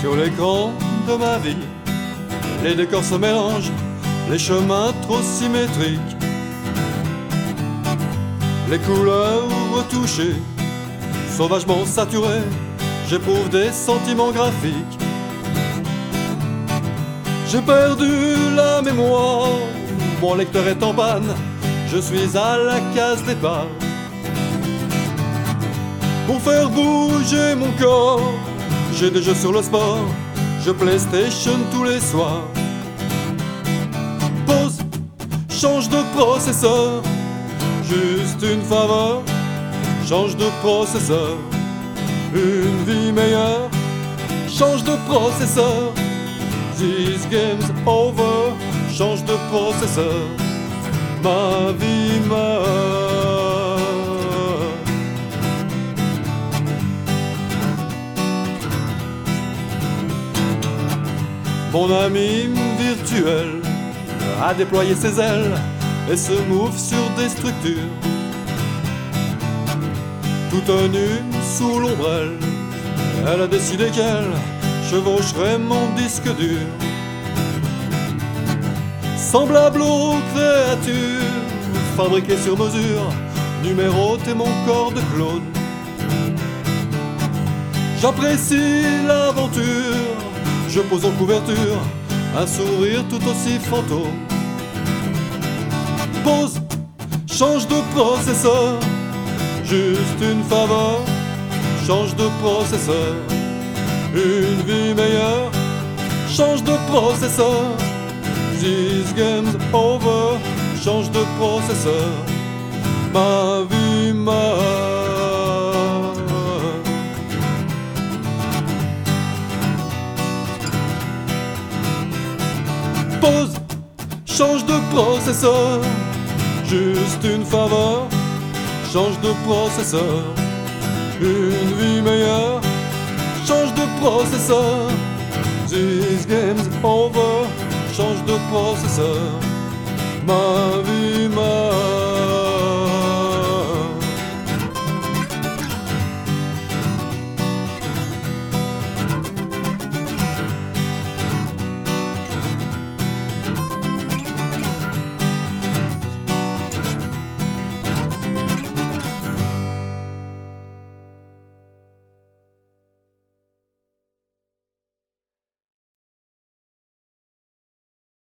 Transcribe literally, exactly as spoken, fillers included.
Sur l'écran de ma vie, les décors se mélangent, les chemins trop symétriques, les couleurs retouchées, sauvagement saturées, j'éprouve des sentiments graphiques. J'ai perdu la mémoire, mon lecteur est en panne, je suis à la case départ. Pour faire bouger mon corps, j'ai des jeux sur le sport, je PlayStation tous les soirs. Pause, change de processeur, juste une faveur, change de processeur. Une vie meilleure, change de processeur. This game's over, change de processeur. Ma vie meurt. Mon ami virtuel a déployé ses ailes et se move sur des structures. Toute nue sous l'ombrelle, elle a décidé qu'elle chevaucherait mon disque dur. Semblable aux créatures fabriquées sur mesure, numéroter mon corps de clone. J'apprécie l'aventure, je pose en couverture un sourire tout aussi fantôme. Pause, change de processeur, juste une faveur, change de processeur. Une vie meilleure, change de processeur. This game's over, change de processeur. Ma vie meurt. Pause, change de processeur, juste une faveur, change de processeur. Une vie meilleure, change de processeur. This game's over, change de processeur. Ma vie meurt.